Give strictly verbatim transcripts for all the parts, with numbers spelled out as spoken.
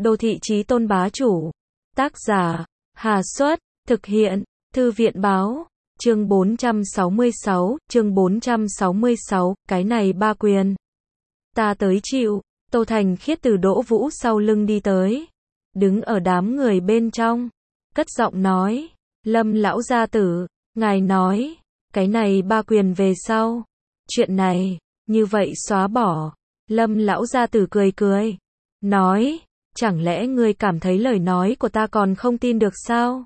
Đô thị chí tôn bá chủ. Tác giả, Hà Xuất, thực hiện, Thư viện báo, chương bốn trăm sáu mươi sáu, chương bốn trăm sáu mươi sáu, cái này ba quyền. Ta tới chịu, Tô Thành Khiết từ Đỗ Vũ sau lưng đi tới, đứng ở đám người bên trong, cất giọng nói, Lâm lão gia tử, ngài nói, cái này ba quyền về sau, chuyện này, như vậy xóa bỏ. Lâm lão gia tử cười cười, nói, chẳng lẽ ngươi cảm thấy lời nói của ta còn không tin được sao?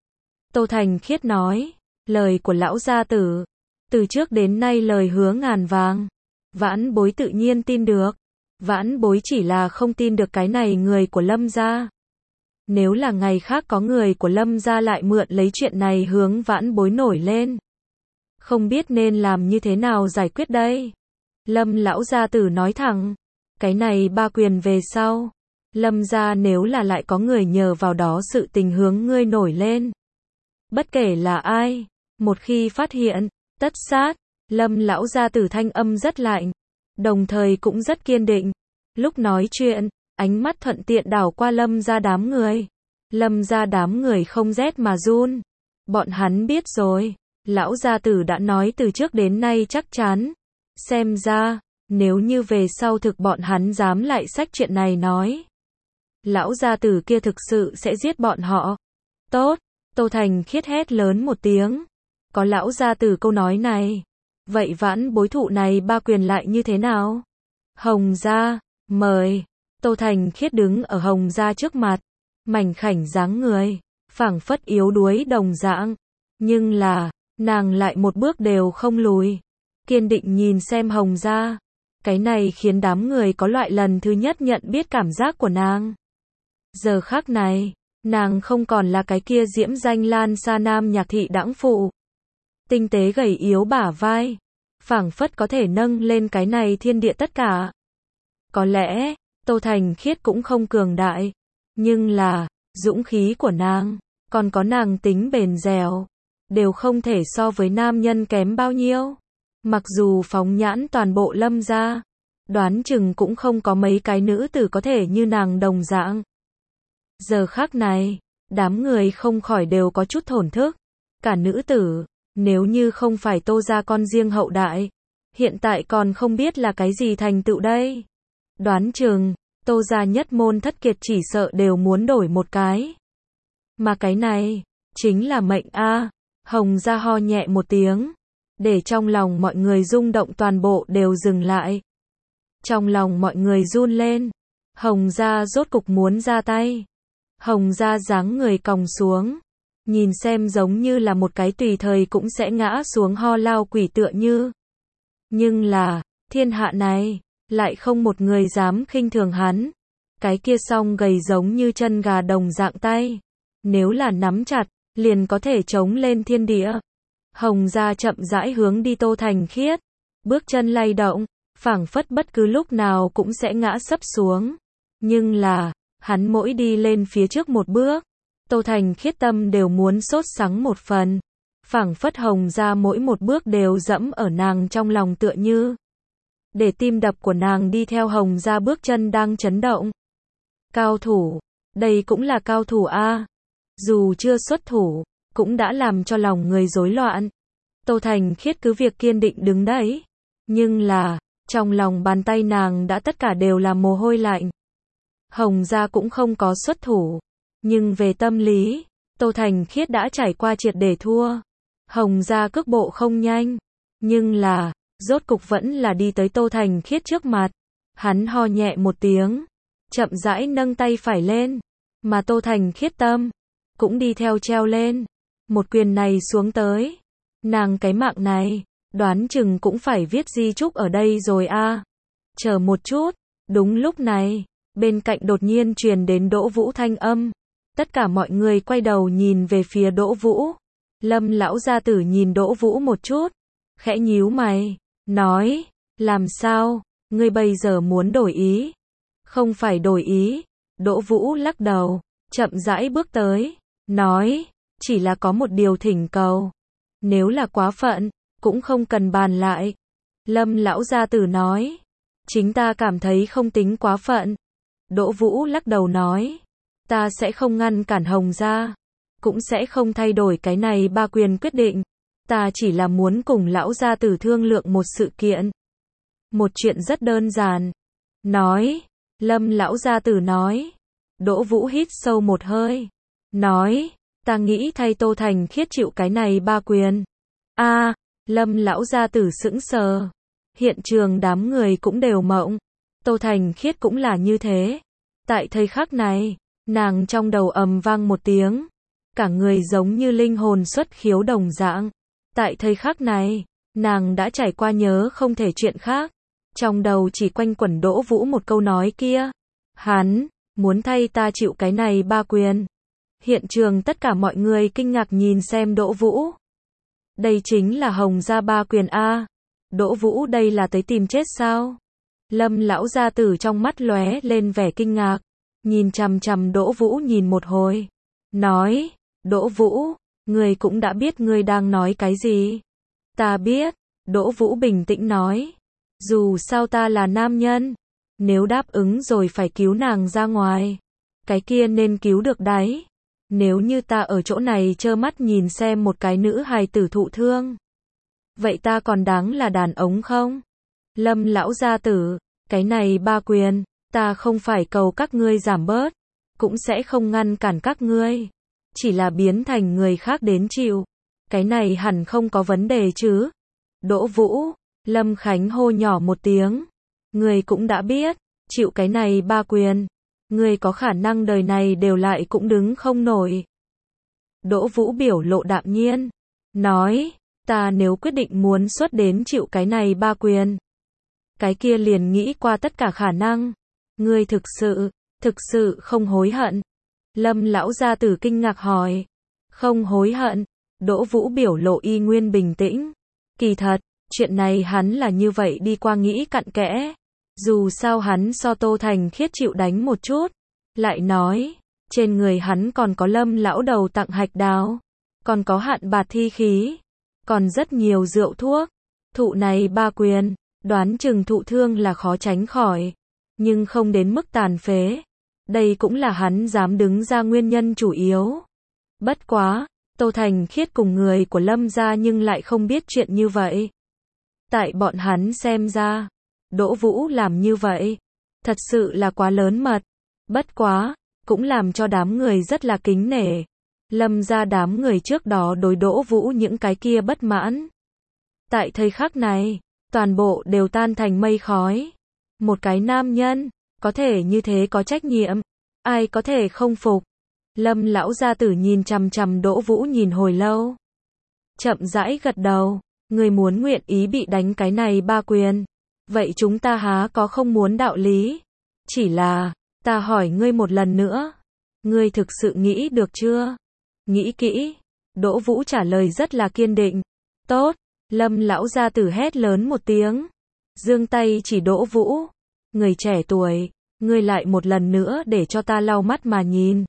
Tô Thành Khiết nói, lời của lão gia tử, từ trước đến nay lời hứa ngàn vàng, vãn bối tự nhiên tin được, vãn bối chỉ là không tin được cái này người của Lâm gia. Nếu là ngày khác có người của Lâm gia lại mượn lấy chuyện này hướng vãn bối nổi lên, không biết nên làm như thế nào giải quyết đây? Lâm lão gia tử nói thẳng, cái này ba quyền về sau, Lâm gia nếu là lại có người nhờ vào đó sự tình hướng ngươi nổi lên, bất kể là ai, một khi phát hiện, tất sát. Lâm lão gia tử thanh âm rất lạnh, đồng thời cũng rất kiên định. Lúc nói chuyện, ánh mắt thuận tiện đảo qua Lâm gia đám người. Lâm gia đám người không rét mà run. Bọn hắn biết rồi, lão gia tử đã nói từ trước đến nay chắc chắn. Xem ra, nếu như về sau thực bọn hắn dám lại xách chuyện này nói, lão gia tử kia thực sự sẽ giết bọn họ. Tốt, Tô Thành Khiết hét lớn một tiếng. Có lão gia tử câu nói này, vậy vãn bối thụ này ba quyền lại như thế nào? Hồng gia, mời. Tô Thành Khiết đứng ở Hồng gia trước mặt, mảnh khảnh dáng người, phảng phất yếu đuối đồng dạng, nhưng là, nàng lại một bước đều không lùi, kiên định nhìn xem Hồng gia. Cái này khiến đám người có loại lần thứ nhất nhận biết cảm giác của nàng. Giờ khắc này, nàng không còn là cái kia diễm danh lan xa nam nhạc thị đãng phụ. Tinh tế gầy yếu bả vai, phảng phất có thể nâng lên cái này thiên địa tất cả. Có lẽ, Tô Thành Khiết cũng không cường đại, nhưng là, dũng khí của nàng, còn có nàng tính bền dẻo, đều không thể so với nam nhân kém bao nhiêu. Mặc dù phóng nhãn toàn bộ Lâm gia, đoán chừng cũng không có mấy cái nữ tử có thể như nàng đồng dạng. Giờ khắc này, đám người không khỏi đều có chút thổn thức. Cả nữ tử, nếu như không phải Tô gia con riêng hậu đại, hiện tại còn không biết là cái gì thành tựu đây. Đoán chừng, Tô gia nhất môn thất kiệt chỉ sợ đều muốn đổi một cái. Mà cái này, chính là mệnh a. Hồng gia ho nhẹ một tiếng, để trong lòng mọi người rung động toàn bộ đều dừng lại. Trong lòng mọi người run lên, Hồng gia rốt cục muốn ra tay. Hồng gia dáng người còng xuống, nhìn xem giống như là một cái tùy thời cũng sẽ ngã xuống ho lao quỷ tựa như. Nhưng là, thiên hạ này, lại không một người dám khinh thường hắn. Cái kia song gầy giống như chân gà đồng dạng tay, nếu là nắm chặt, liền có thể chống lên thiên địa. Hồng gia chậm rãi hướng đi Tô Thành Khiết, bước chân lay động, phảng phất bất cứ lúc nào cũng sẽ ngã sấp xuống. Nhưng là, hắn mỗi đi lên phía trước một bước, Tô Thành Khiết tâm đều muốn sốt sắng một phần. Phảng phất Hồng gia mỗi một bước đều dẫm ở nàng trong lòng tựa như. Để tim đập của nàng đi theo Hồng gia bước chân đang chấn động. Cao thủ, đây cũng là cao thủ a. Dù chưa xuất thủ, cũng đã làm cho lòng người rối loạn. Tô Thành Khiết cứ việc kiên định đứng đấy, nhưng là, trong lòng bàn tay nàng đã tất cả đều là mồ hôi lạnh. Hồng gia cũng không có xuất thủ, nhưng về tâm lý, Tô Thành Khiết đã trải qua triệt để thua. Hồng gia cước bộ không nhanh, nhưng là, rốt cục vẫn là đi tới Tô Thành Khiết trước mặt. Hắn ho nhẹ một tiếng, chậm rãi nâng tay phải lên, mà Tô Thành Khiết tâm cũng đi theo treo lên. Một quyền này xuống tới, nàng cái mạng này, đoán chừng cũng phải viết di chúc ở đây rồi a. Chờ một chút, đúng lúc này, bên cạnh đột nhiên truyền đến Đỗ Vũ thanh âm. Tất cả mọi người quay đầu nhìn về phía Đỗ Vũ. Lâm lão gia tử nhìn Đỗ Vũ một chút, khẽ nhíu mày, nói, làm sao, ngươi bây giờ muốn đổi ý? Không phải đổi ý. Đỗ Vũ lắc đầu, chậm rãi bước tới, nói, chỉ là có một điều thỉnh cầu. Nếu là quá phận, cũng không cần bàn lại. Lâm lão gia tử nói, chính ta cảm thấy không tính quá phận. Đỗ Vũ lắc đầu nói, ta sẽ không ngăn cản Hồng gia, cũng sẽ không thay đổi cái này ba quyền quyết định, ta chỉ là muốn cùng lão gia tử thương lượng một sự kiện. Một chuyện rất đơn giản. Nói, Lâm lão gia tử nói. Đỗ Vũ hít sâu một hơi. Nói, ta nghĩ thay Tô Thành Khiết chịu cái này ba quyền. A, Lâm lão gia tử sững sờ. Hiện trường đám người cũng đều mộng. Tô Thành Khiết cũng là như thế. Tại thời khắc này, nàng trong đầu ầm vang một tiếng. Cả người giống như linh hồn xuất khiếu đồng dạng. Tại thời khắc này, nàng đã trải qua nhớ không thể chuyện khác. Trong đầu chỉ quanh quẩn Đỗ Vũ một câu nói kia. Hắn, muốn thay ta chịu cái này ba quyền. Hiện trường tất cả mọi người kinh ngạc nhìn xem Đỗ Vũ. Đây chính là Hồng gia ba quyền A. Đỗ Vũ đây là tới tìm chết sao? Lâm lão gia tử trong mắt lóe lên vẻ kinh ngạc. Nhìn chằm chằm Đỗ Vũ nhìn một hồi. Nói, Đỗ Vũ, ngươi cũng đã biết ngươi đang nói cái gì. Ta biết, Đỗ Vũ bình tĩnh nói. Dù sao ta là nam nhân. Nếu đáp ứng rồi phải cứu nàng ra ngoài. Cái kia nên cứu được đấy. Nếu như ta ở chỗ này trơ mắt nhìn xem một cái nữ hài tử thụ thương. Vậy ta còn đáng là đàn ông không? Lâm lão gia tử, cái này ba quyền, ta không phải cầu các ngươi giảm bớt. Cũng sẽ không ngăn cản các ngươi. Chỉ là biến thành người khác đến chịu. Cái này hẳn không có vấn đề chứ. Đỗ Vũ, Lâm Khánh hô nhỏ một tiếng. Ngươi cũng đã biết, chịu cái này ba quyền. Ngươi có khả năng đời này đều lại cũng đứng không nổi. Đỗ Vũ biểu lộ đạm nhiên. Nói, ta nếu quyết định muốn xuất đến chịu cái này ba quyền. Cái kia liền nghĩ qua tất cả khả năng. Ngươi thực sự, thực sự không hối hận. Lâm lão gia tử kinh ngạc hỏi. Không hối hận. Đỗ Vũ biểu lộ y nguyên bình tĩnh. Kỳ thật, chuyện này hắn là như vậy đi qua nghĩ cặn kẽ. Dù sao hắn so Tô Thành Khiết chịu đánh một chút. Lại nói, trên người hắn còn có Lâm lão đầu tặng hạch đào. Còn có hạn bạt thi khí. Còn rất nhiều rượu thuốc. Thụ này ba quyền, đoán chừng thụ thương là khó tránh khỏi. Nhưng không đến mức tàn phế. Đây cũng là hắn dám đứng ra nguyên nhân chủ yếu. Bất quá, Tô Thành Khiết cùng người của Lâm gia nhưng lại không biết chuyện như vậy. Tại bọn hắn xem ra, Đỗ Vũ làm như vậy, thật sự là quá lớn mật. Bất quá, cũng làm cho đám người rất là kính nể. Lâm gia đám người trước đó đối Đỗ Vũ những cái kia bất mãn. Tại thời khắc này, toàn bộ đều tan thành mây khói. Một cái nam nhân, có thể như thế có trách nhiệm, ai có thể không phục. Lâm lão gia tử nhìn chằm chằm Đỗ Vũ nhìn hồi lâu. Chậm rãi gật đầu, người muốn nguyện ý bị đánh cái này ba quyền. Vậy chúng ta há có không muốn đạo lý. Chỉ là, ta hỏi ngươi một lần nữa. Ngươi thực sự nghĩ được chưa? Nghĩ kỹ. Đỗ Vũ trả lời rất là kiên định. Tốt. Lâm lão gia tử hét lớn một tiếng. Giương tay chỉ Đỗ Vũ. Người trẻ tuổi, ngươi lại một lần nữa để cho ta lau mắt mà nhìn.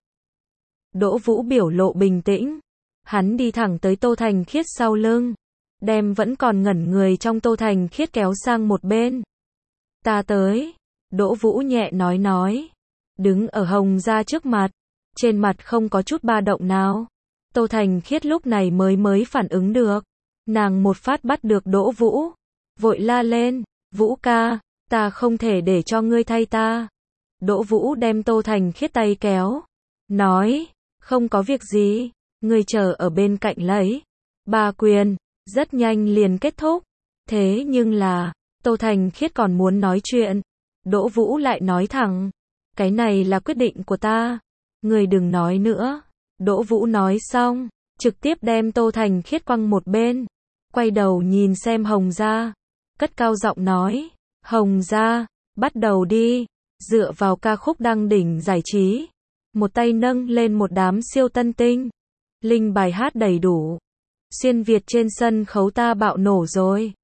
Đỗ Vũ biểu lộ bình tĩnh. Hắn đi thẳng tới Tô Thành Khiết sau lưng. Đem vẫn còn ngẩn người trong Tô Thành Khiết kéo sang một bên. Ta tới. Đỗ Vũ nhẹ nói nói. Đứng ở Hồng gia trước mặt. Trên mặt không có chút ba động nào. Tô Thành Khiết lúc này mới mới phản ứng được. Nàng một phát bắt được Đỗ Vũ. Vội la lên. Vũ ca, ta không thể để cho ngươi thay ta. Đỗ Vũ đem Tô Thành Khiết tay kéo. Nói, không có việc gì. Ngươi chờ ở bên cạnh lấy. Ba quyền, rất nhanh liền kết thúc. Thế nhưng là, Tô Thành Khiết còn muốn nói chuyện. Đỗ Vũ lại nói thẳng. Cái này là quyết định của ta. Ngươi đừng nói nữa. Đỗ Vũ nói xong, trực tiếp đem Tô Thành Khiết quăng một bên. Quay đầu nhìn xem Hồng gia. Cất cao giọng nói. Hồng gia, bắt đầu đi. Dựa vào ca khúc đăng đỉnh giải trí. Một tay nâng lên một đám siêu tân tinh. Linh bài hát đầy đủ. Xuyên Việt trên sân khấu ta bạo nổ rồi.